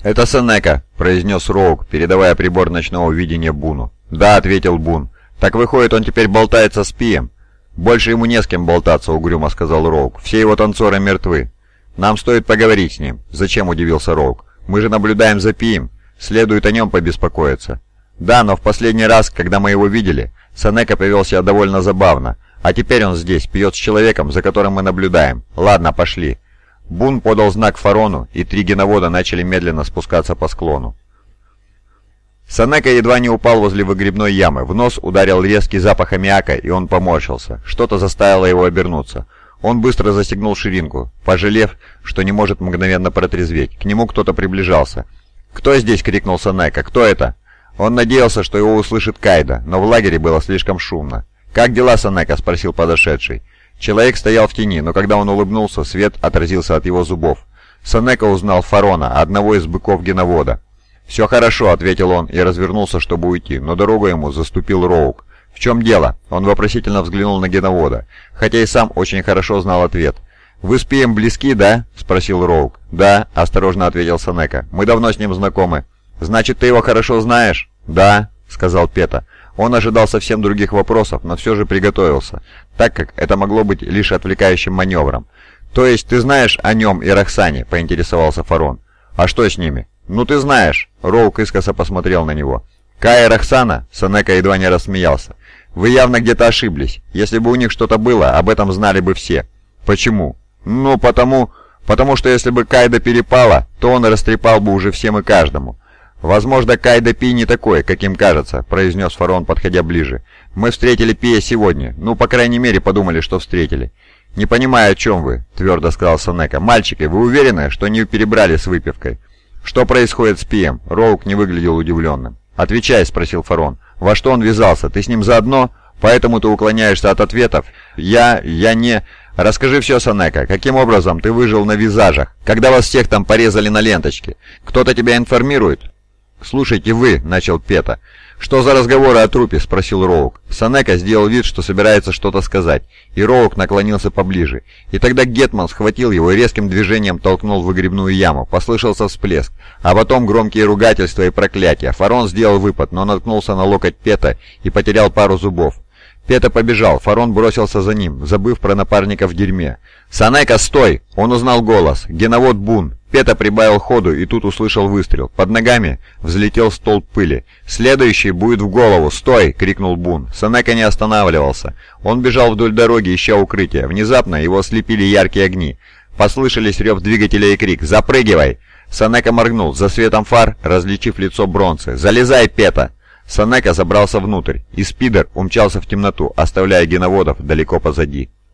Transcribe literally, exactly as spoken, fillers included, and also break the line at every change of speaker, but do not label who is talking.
«Это Сенека», — произнес Роук, передавая прибор ночного видения Буну. «Да», — ответил Бун. «Так выходит, он теперь болтается с Пием?» «Больше ему не с кем болтаться», — угрюмо сказал Роук. «Все его танцоры мертвы». «Нам стоит поговорить с ним». «Зачем?» — удивился Роук. «Мы же наблюдаем за Пием. Следует о нем побеспокоиться». «Да, но в последний раз, когда мы его видели, Сенека повел себя довольно забавно. А теперь он здесь, пьет с человеком, за которым мы наблюдаем. Ладно, пошли». Бун подал знак Фарону, и три геновода начали медленно спускаться по склону. Сенека едва не упал возле выгребной ямы. В нос ударил резкий запах аммиака, и он поморщился. Что-то заставило его обернуться. Он быстро застегнул ширинку, пожалев, что не может мгновенно протрезветь. К нему кто-то приближался. «Кто здесь?» — крикнул Сенека. «Кто это?» Он надеялся, что его услышит Кайда, но в лагере было слишком шумно. «Как дела, Сенека?» — спросил подошедший. Человек стоял в тени, но когда он улыбнулся, свет отразился от его зубов. Сенека узнал Фарона, одного из быков-геновода. «Все хорошо», — ответил он и развернулся, чтобы уйти, но дорогу ему заступил Роук. «В чем дело?» — он вопросительно взглянул на геновода, хотя и сам очень хорошо знал ответ. «Вы с Пием близки, да?» — спросил Роук. «Да», — осторожно ответил Сенека. «Мы давно с ним знакомы». «Значит, ты его хорошо знаешь?» «Да», — сказал Пета. Он ожидал совсем других вопросов, но все же приготовился, так как это могло быть лишь отвлекающим маневром. «То есть ты знаешь о нем и Роксане?» — поинтересовался Фарон. «А что с ними?» «Ну ты знаешь!» — Роук искоса посмотрел на него. «Кая и Роксана?» — Сенека едва не рассмеялся. «Вы явно где-то ошиблись. Если бы у них что-то было, об этом знали бы все». «Почему?» «Ну, потому... Потому что если бы Кайда перепала, то он растрепал бы уже всем и каждому». «Возможно, Кайда Пи не такой, каким кажется», — произнес Фарон, подходя ближе. «Мы встретили Пия сегодня. Ну, по крайней мере, подумали, что встретили». «Не понимаю, о чем вы», — твердо сказал Сенека. «Мальчики, вы уверены, что не перебрали с выпивкой?» «Что происходит с Пием?» Роук не выглядел удивленным. «Отвечай», — спросил Фарон. «Во что он ввязался? Ты с ним заодно? Поэтому ты уклоняешься от ответов?» «Я... я не...» «Расскажи все, Сенека. Каким образом ты выжил на визажах, когда вас всех там порезали на ленточке? Кто-то тебя информирует?» «Слушайте вы», — начал Пета. «Что за разговоры о трупе?» — спросил Роук. Сенека сделал вид, что собирается что-то сказать, и Роук наклонился поближе. И тогда Гетман схватил его и резким движением толкнул в выгребную яму. Послышался всплеск, а потом громкие ругательства и проклятия. Фарон сделал выпад, но наткнулся на локоть Пета и потерял пару зубов. Пета побежал, Фарон бросился за ним, забыв про напарника в дерьме. «Сенека, стой!» Он узнал голос. Геновод Бун. Пета прибавил ходу и тут услышал выстрел. Под ногами взлетел столб пыли. «Следующий будет в голову! Стой!» — крикнул Бун. Сенека не останавливался. Он бежал вдоль дороги, ища укрытия. Внезапно его ослепили яркие огни. Послышались рев двигателя и крик «Запрыгивай!». Сенека моргнул, за светом фар, различив лицо Бронцы. «Залезай, Пета!». Сенека забрался внутрь, и спидер умчался в темноту, оставляя геноводов далеко позади.